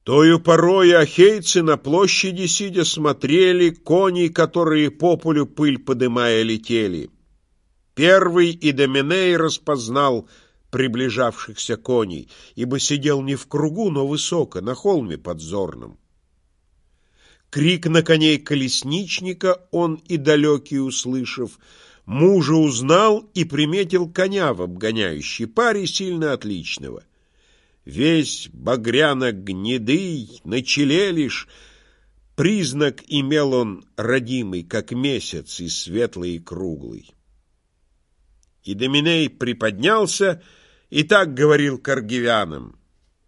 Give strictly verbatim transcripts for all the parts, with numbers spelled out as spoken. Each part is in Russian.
Тою порою ахейцы на площади сидя смотрели коней, которые по полю пыль подымая летели. Первый Идоменей распознал приближавшихся коней, ибо сидел не в кругу, но высоко, на холме подзорном. Крик на коней колесничника он и далекий услышав, мужа узнал и приметил коня в обгоняющей паре сильно отличного. Весь багряно-гнедый, на челе лишь признак имел он родимый, как месяц, и светлый, и круглый. Идоменей приподнялся и так говорил к аргивянам: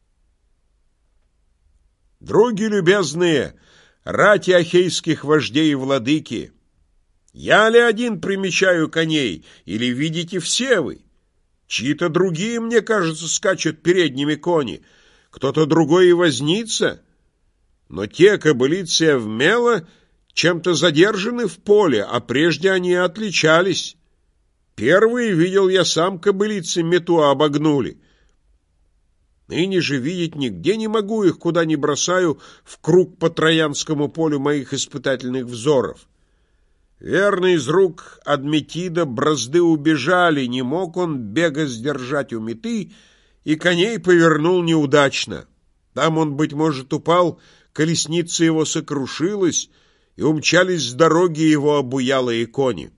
«Други любезные, рати ахейских вождей и владыки, я ли один примечаю коней, или видите все вы? Чьи-то другие, мне кажется, скачут передними кони, кто-то другой и возница, но те кобылицы Эвмела чем-то задержаны в поле, а прежде они отличались. Первые видел я сам, кобылицы Метуа обогнули. Ныне же видеть нигде не могу их, куда ни бросаю в круг по Троянскому полю моих испытательных взоров. Верно, из рук Адметида бразды убежали, не мог он бега сдержать у меты, и коней повернул неудачно. Там он, быть может, упал, колесница его сокрушилась, и умчались с дороги его обуялые кони.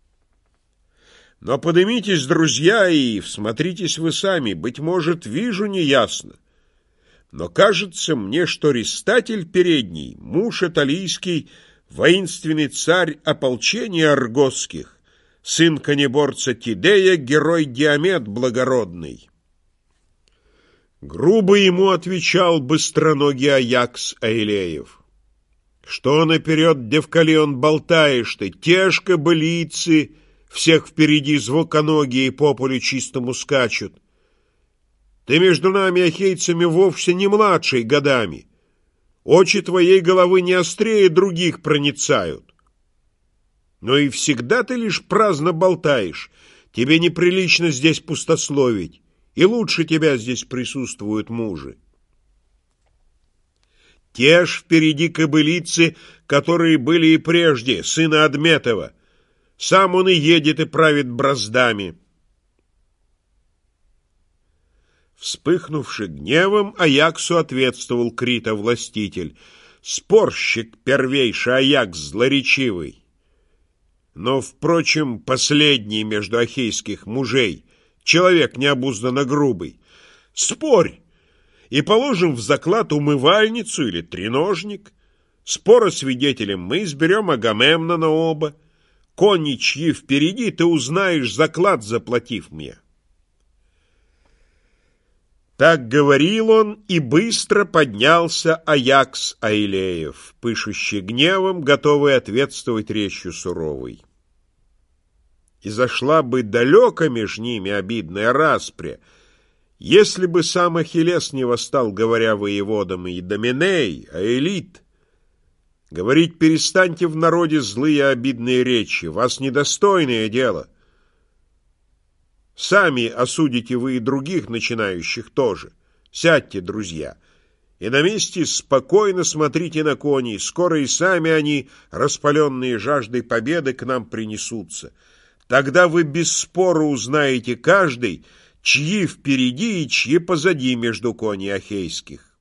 Но подымитесь, друзья, и всмотритесь вы сами, быть может, вижу неясно. Но кажется мне, что Ристатель передний, муж Аталийский, воинственный царь ополчения аргосских, сын конеборца Тидея, герой Диамет благородный». Грубо ему отвечал быстроногий Аякс Аилеев: «Что наперед, Девкалион, болтаешь ты? Тяжко былицы всех впереди звуконогие по полю чистому скачут. Ты между нами, ахейцами, вовсе не младший годами. Очи твоей головы не острее других проницают. Но и всегда ты лишь праздно болтаешь. Тебе неприлично здесь пустословить, и лучше тебя здесь присутствуют мужи. Те ж впереди кобылицы, которые были и прежде, сына Адметова. Сам он и едет и правит браздами». Вспыхнувши гневом, Аяксу ответствовал Крита-властитель: «Спорщик первейший Аякс злоречивый, но, впрочем, последний между ахейских мужей, человек необузданно грубый. Спорь, и положим в заклад умывальницу или треножник. Спора свидетелем мы изберем Агамемнона оба. Кони, чьи впереди, ты узнаешь, заклад заплатив мне». Так говорил он, и быстро поднялся Аякс Аилеев, пышущий гневом, готовый ответствовать речью суровой. И зашла бы далеко меж ними обидная распря, если бы сам Ахиллес не восстал, говоря воеводам: и Идоменей, Аэлит, говорить перестаньте в народе злые обидные речи, вас недостойное дело. Сами осудите вы и других начинающих тоже. Сядьте, друзья, и на месте спокойно смотрите на коней. Скоро и сами они, распаленные жаждой победы, к нам принесутся. Тогда вы без спора узнаете каждый, чьи впереди и чьи позади между коней ахейских.